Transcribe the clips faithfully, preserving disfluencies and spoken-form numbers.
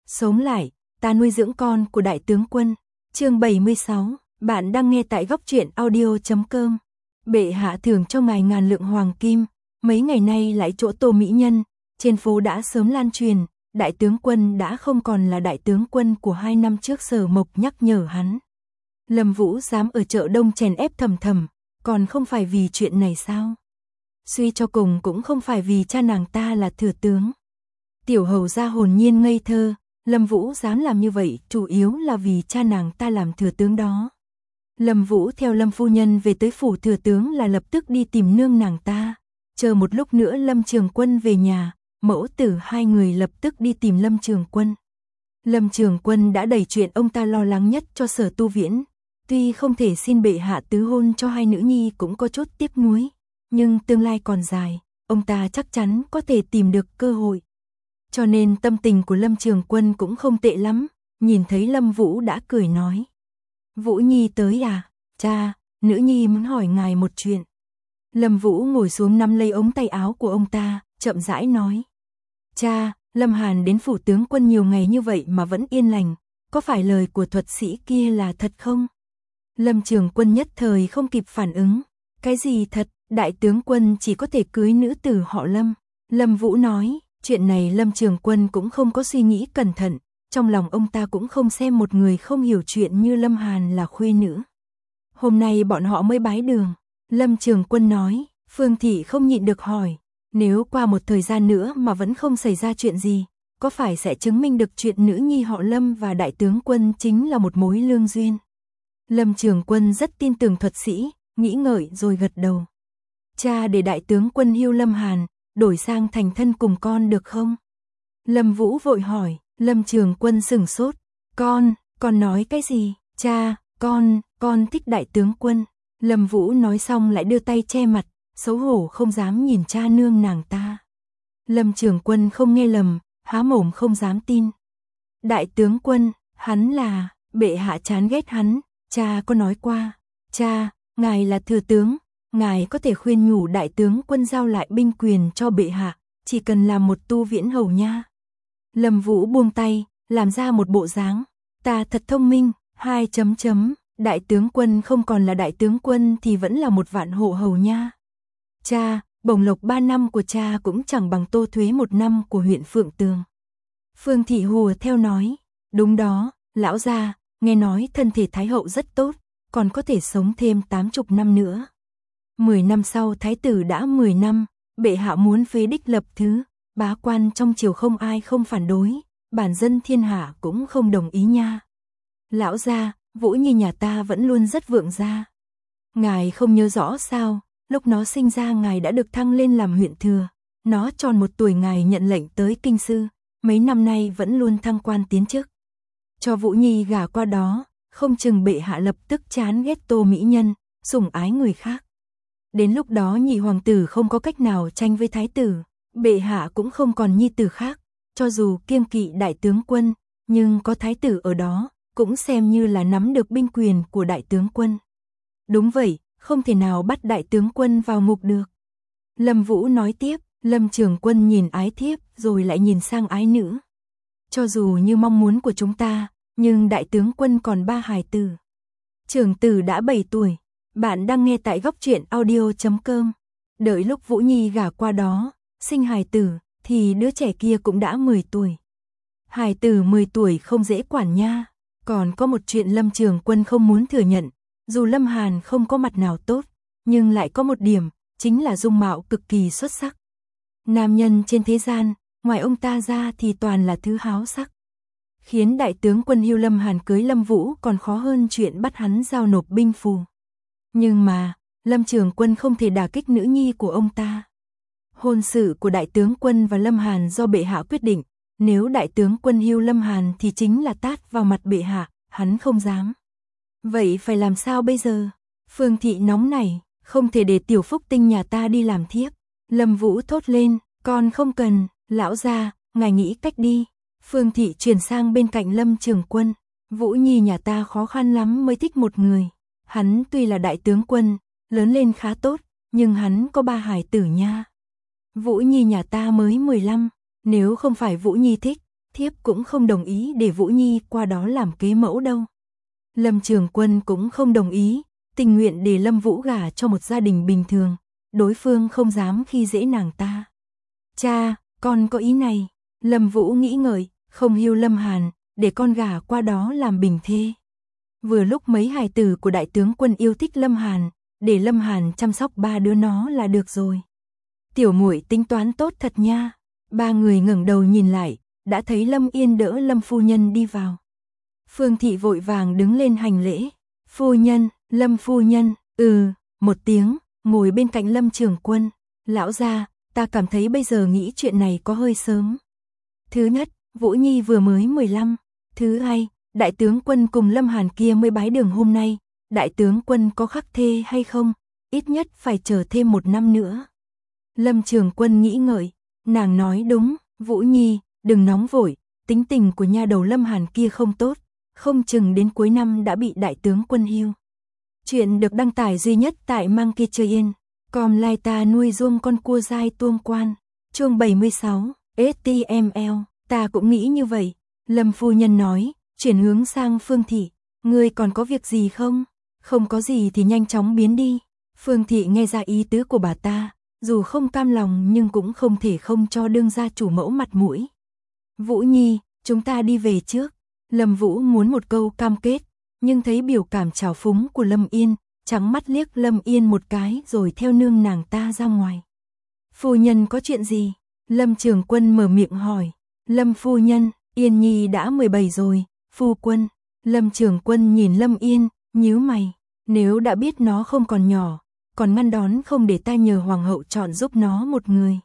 Sống lại, ta nuôi dưỡng con của đại tướng quân. Chương bảy mươi sáu, bạn đang nghe tại góc truyện audio chấm com. Bệ hạ thưởng cho ngài ngàn lượng hoàng kim, mấy ngày nay lại chỗ Tô mỹ nhân, trên phố đã sớm lan truyền, đại tướng quân đã không còn là đại tướng quân của hai năm trước. Sở Mộc nhắc nhở hắn. Lâm Vũ dám ở chợ Đông chèn ép Thầm Thầm, còn không phải vì chuyện này sao? Suy cho cùng cũng không phải vì cha nàng ta là thừa tướng. Tiểu hầu gia hồn nhiên ngây thơ, Lâm Vũ dám làm như vậy chủ yếu là vì cha nàng ta làm thừa tướng đó. Lâm Vũ theo Lâm phu nhân về tới phủ thừa tướng là lập tức đi tìm nương nàng ta. Chờ một lúc nữa Lâm Trường Quân về nhà, mẫu tử hai người lập tức đi tìm Lâm Trường Quân. Lâm Trường Quân đã đẩy chuyện ông ta lo lắng nhất cho Sở Tu Viễn. Tuy không thể xin bệ hạ tứ hôn cho hai nữ nhi cũng có chút tiếc nuối, nhưng tương lai còn dài, ông ta chắc chắn có thể tìm được cơ hội. Cho nên tâm tình của Lâm Trường Quân cũng không tệ lắm, nhìn thấy Lâm Vũ đã cười nói. Vũ Nhi tới à? Cha, nữ nhi muốn hỏi ngài một chuyện. Lâm Vũ ngồi xuống nắm lấy ống tay áo của ông ta, chậm rãi nói. Cha, Lâm Hàn đến phủ tướng quân nhiều ngày như vậy mà vẫn yên lành, có phải lời của thuật sĩ kia là thật không? Lâm Trường Quân nhất thời không kịp phản ứng. Cái gì thật, đại tướng quân chỉ có thể cưới nữ tử họ Lâm. Lâm Vũ nói, chuyện này Lâm Trường Quân cũng không có suy nghĩ cẩn thận, trong lòng ông ta cũng không xem một người không hiểu chuyện như Lâm Hàn là khuê nữ. Hôm nay bọn họ mới bái đường. Lâm Trường Quân nói, Phương Thị không nhịn được hỏi, nếu qua một thời gian nữa mà vẫn không xảy ra chuyện gì, có phải sẽ chứng minh được chuyện nữ nhi họ Lâm và đại tướng quân chính là một mối lương duyên? Lâm Trường Quân rất tin tưởng thuật sĩ, nghĩ ngợi rồi gật đầu. Cha để đại tướng quân hưu Lâm Hàn, đổi sang thành thân cùng con được không? Lâm Vũ vội hỏi. Lâm Trường Quân sửng sốt. Con, con nói cái gì? Cha, con, con thích đại tướng quân. Lâm Vũ nói xong lại đưa tay che mặt, xấu hổ không dám nhìn cha nương nàng ta. Lâm Trường Quân không nghe lầm, há mồm không dám tin. Đại tướng quân, hắn là, bệ hạ chán ghét hắn, cha có nói qua. Cha, ngài là thừa tướng, ngài có thể khuyên nhủ đại tướng quân giao lại binh quyền cho bệ hạ, chỉ cần làm một Tu Viễn hầu nha. Lâm Vũ buông tay, làm ra một bộ dáng. Ta thật thông minh, hai chấm chấm, đại tướng quân không còn là đại tướng quân thì vẫn là một vạn hộ hầu nha. Cha, bổng lộc ba năm của cha cũng chẳng bằng Tô thuế một năm của huyện Phượng Tường. Phương Thị hùa theo nói, đúng đó, lão gia, nghe nói thân thể Thái hậu rất tốt, còn có thể sống thêm tám chục năm nữa. Mười năm sau Thái tử đã mười năm, bệ hạ muốn phế đích lập thứ. Bá quan trong triều không ai không phản đối, bản dân thiên hạ cũng không đồng ý nha. Lão gia, Vũ Nhi nhà ta vẫn luôn rất vượng gia. Ngài không nhớ rõ sao, lúc nó sinh ra ngài đã được thăng lên làm huyện thừa. Nó tròn một tuổi ngài nhận lệnh tới kinh sư, mấy năm nay vẫn luôn thăng quan tiến chức. Cho Vũ Nhi gả qua đó, không chừng bệ hạ lập tức chán ghét Tô mỹ nhân, sủng ái người khác. Đến lúc đó nhị hoàng tử không có cách nào tranh với thái tử. Bệ hạ cũng không còn nhi tử khác, cho dù kiêng kỵ đại tướng quân, nhưng có thái tử ở đó, cũng xem như là nắm được binh quyền của đại tướng quân. Đúng vậy, không thể nào bắt đại tướng quân vào ngục được. Lâm Vũ nói tiếp, Lâm Trường Quân nhìn ái thiếp rồi lại nhìn sang ái nữ. Cho dù như mong muốn của chúng ta, nhưng đại tướng quân còn ba hài tử. Trưởng tử đã bảy tuổi, bạn đang nghe tại góc truyện audio chấm com. Đợi lúc Vũ Nhi gả qua đó, sinh hài tử, thì đứa trẻ kia cũng đã mười tuổi. Hài tử mười tuổi không dễ quản nha. Còn có một chuyện Lâm Trường Quân không muốn thừa nhận, dù Lâm Hàn không có mặt nào tốt, nhưng lại có một điểm, chính là dung mạo cực kỳ xuất sắc. Nam nhân trên thế gian, ngoài ông ta ra thì toàn là thứ háo sắc. Khiến đại tướng quân hưu Lâm Hàn cưới Lâm Vũ còn khó hơn chuyện bắt hắn giao nộp binh phù. Nhưng mà, Lâm Trường Quân không thể đả kích nữ nhi của ông ta. Hôn sự của đại tướng quân và Lâm Hàn do bệ hạ quyết định, nếu đại tướng quân hưu Lâm Hàn thì chính là tát vào mặt bệ hạ, hắn không dám. Vậy phải làm sao bây giờ? Phương Thị nóng nảy, không thể để tiểu phúc tinh nhà ta đi làm thiếp. Lâm Vũ thốt lên, con không cần, lão gia, ngài nghĩ cách đi. Phương Thị chuyển sang bên cạnh Lâm Trường Quân. Vũ Nhi nhà ta khó khăn lắm mới thích một người. Hắn tuy là đại tướng quân, lớn lên khá tốt, nhưng hắn có ba hài tử nha. Vũ Nhi nhà ta mới mười lăm, nếu không phải Vũ Nhi thích, thiếp cũng không đồng ý để Vũ Nhi qua đó làm kế mẫu đâu. Lâm Trường Quân cũng không đồng ý, tình nguyện để Lâm Vũ gả cho một gia đình bình thường, đối phương không dám khi dễ nàng ta. Cha, con có ý này. Lâm Vũ nghĩ ngợi, không hiêu Lâm Hàn, để con gả qua đó làm bình thê. Vừa lúc mấy hài tử của đại tướng quân yêu thích Lâm Hàn, để Lâm Hàn chăm sóc ba đứa nó là được rồi. Tiểu muội tính toán tốt thật nha. Ba người ngẩng đầu nhìn lại, đã thấy Lâm Yên đỡ Lâm phu nhân đi vào. Phương Thị vội vàng đứng lên hành lễ. Phu nhân, Lâm phu nhân, ừ, một tiếng, ngồi bên cạnh Lâm Trường Quân. Lão gia, ta cảm thấy bây giờ nghĩ chuyện này có hơi sớm. Thứ nhất, Vũ Nhi vừa mới mười lăm. Thứ hai, đại tướng quân cùng Lâm Hàn kia mới bái đường hôm nay. Đại tướng quân có khắc thê hay không? Ít nhất phải chờ thêm một năm nữa. Lâm Trường Quân nghĩ ngợi, nàng nói đúng, Vũ Nhi, đừng nóng vội, tính tình của nha đầu Lâm Hàn kia không tốt, không chừng đến cuối năm đã bị đại tướng quân hưu. Chuyện được đăng tải duy nhất tại Monkey Chơi Yên, com lai ta nuôi ruông con cua dai tuông quan, chương bảy mươi sáu, ét tê em lờ, ta cũng nghĩ như vậy. Lâm phu nhân nói, chuyển hướng sang Phương Thị, ngươi còn có việc gì không? Không có gì thì nhanh chóng biến đi. Phương Thị nghe ra ý tứ của bà ta, dù không cam lòng nhưng cũng không thể không cho đương gia chủ mẫu mặt mũi. Vũ Nhi, chúng ta đi về trước. Lâm Vũ muốn một câu cam kết, nhưng thấy biểu cảm trào phúng của Lâm Yên, trắng mắt liếc Lâm Yên một cái rồi theo nương nàng ta ra ngoài. Phu nhân có chuyện gì? Lâm Trường Quân mở miệng hỏi. Lâm phu nhân, Yên Nhi đã mười bảy rồi, phu quân. Lâm Trường Quân nhìn Lâm Yên, nhíu mày, nếu đã biết nó không còn nhỏ, còn ngăn đón không để ta nhờ hoàng hậu chọn giúp nó một người.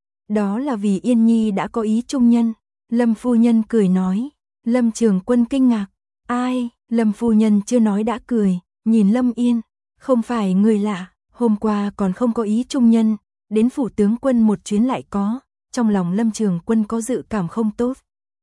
Đó là vì Yên Nhi đã có ý trung nhân. Lâm phu nhân cười nói. Lâm Trường Quân kinh ngạc. Ai? Lâm phu nhân chưa nói đã cười, nhìn Lâm Yên. Không phải người lạ, hôm qua còn không có ý trung nhân, đến phủ tướng quân một chuyến lại có. Trong lòng Lâm Trường Quân có dự cảm không tốt.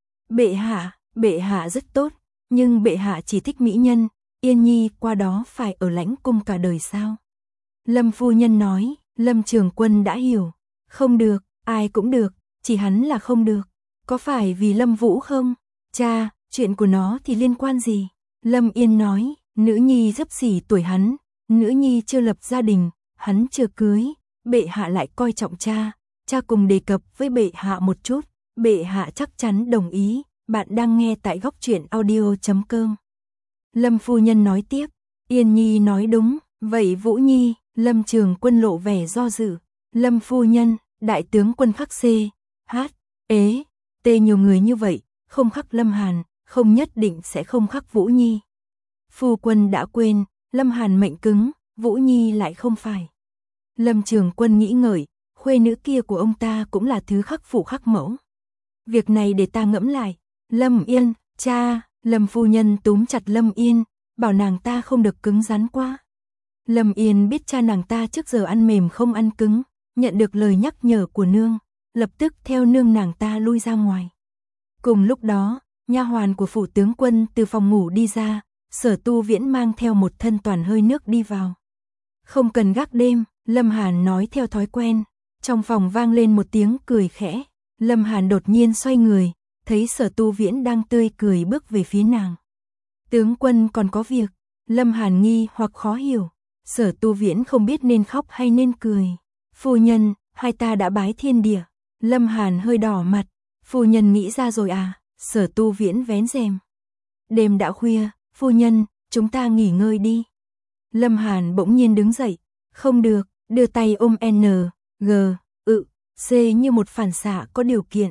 Bệ hạ, bệ hạ rất tốt, nhưng bệ hạ chỉ thích mỹ nhân, Yên Nhi qua đó phải ở lãnh cung cả đời sao? Lâm phu nhân nói. Lâm Trường Quân đã hiểu. Không được, ai cũng được, chỉ hắn là không được. Có phải vì Lâm Vũ không? Cha, chuyện của nó thì liên quan gì? Lâm Yên nói, nữ nhi xấp xỉ tuổi hắn, nữ nhi chưa lập gia đình, hắn chưa cưới, bệ hạ lại coi trọng cha, cha cùng đề cập với bệ hạ một chút, bệ hạ chắc chắn đồng ý. Bạn đang nghe tại góc truyện audio chấm com. Lâm phu nhân nói tiếp, Yên Nhi nói đúng, vậy Vũ Nhi? Lâm Trường Quân lộ vẻ do dự. Lâm phu nhân, đại tướng quân khắc C, H, ế, T nhiều người như vậy, không khắc Lâm Hàn, không nhất định sẽ không khắc Vũ Nhi. Phu quân đã quên, Lâm Hàn mệnh cứng, Vũ Nhi lại không phải. Lâm Trường Quân nghĩ ngợi, khuê nữ kia của ông ta cũng là thứ khắc phụ khắc mẫu. Việc này để ta ngẫm lại. Lâm Yên, cha. Lâm phu nhân túm chặt Lâm Yên, bảo nàng ta không được cứng rắn quá. Lâm Yên biết cha nàng ta trước giờ ăn mềm không ăn cứng, nhận được lời nhắc nhở của nương, lập tức theo nương nàng ta lui ra ngoài. Cùng lúc đó, nha hoàn của phủ tướng quân từ phòng ngủ đi ra, Sở Tu Viễn mang theo một thân toàn hơi nước đi vào. Không cần gác đêm, Lâm Hàn nói theo thói quen. Trong phòng vang lên một tiếng cười khẽ. Lâm Hàn đột nhiên xoay người, thấy Sở Tu Viễn đang tươi cười bước về phía nàng. Tướng quân còn có việc. Lâm Hàn nghi hoặc khó hiểu. Sở Tu Viễn không biết nên khóc hay nên cười. Phu nhân, hai ta đã bái thiên địa. Lâm Hàn hơi đỏ mặt. Phu nhân nghĩ ra rồi à? Sở Tu Viễn vén rèm. Đêm đã khuya, phu nhân, chúng ta nghỉ ngơi đi. Lâm Hàn bỗng nhiên đứng dậy. Không được, đưa tay ôm N, G, ự, C như một phản xạ có điều kiện.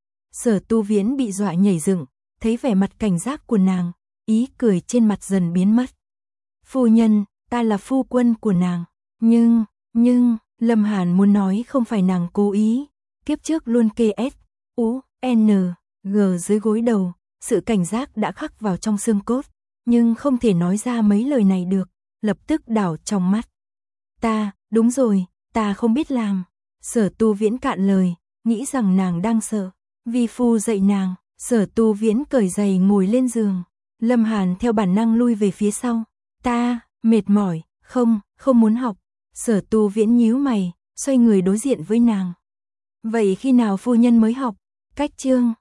Sở Tu Viễn bị dọa nhảy dựng, thấy vẻ mặt cảnh giác của nàng, ý cười trên mặt dần biến mất. Phu nhân, ta là phu quân của nàng. Nhưng, nhưng, Lâm Hàn muốn nói không phải nàng cố ý. Kiếp trước luôn kê S, U, N, G dưới gối đầu, sự cảnh giác đã khắc vào trong xương cốt, nhưng không thể nói ra mấy lời này được, lập tức đảo trong mắt. Ta, đúng rồi, ta không biết làm. Sở Tu Viễn cạn lời, nghĩ rằng nàng đang sợ. Vi phu dạy nàng. Sở Tu Viễn cởi giày ngồi lên giường. Lâm Hàn theo bản năng lui về phía sau. Ta, mệt mỏi, không, không muốn học. Sở Tu Viễn nhíu mày, xoay người đối diện với nàng. Vậy khi nào phu nhân mới học? Cách chương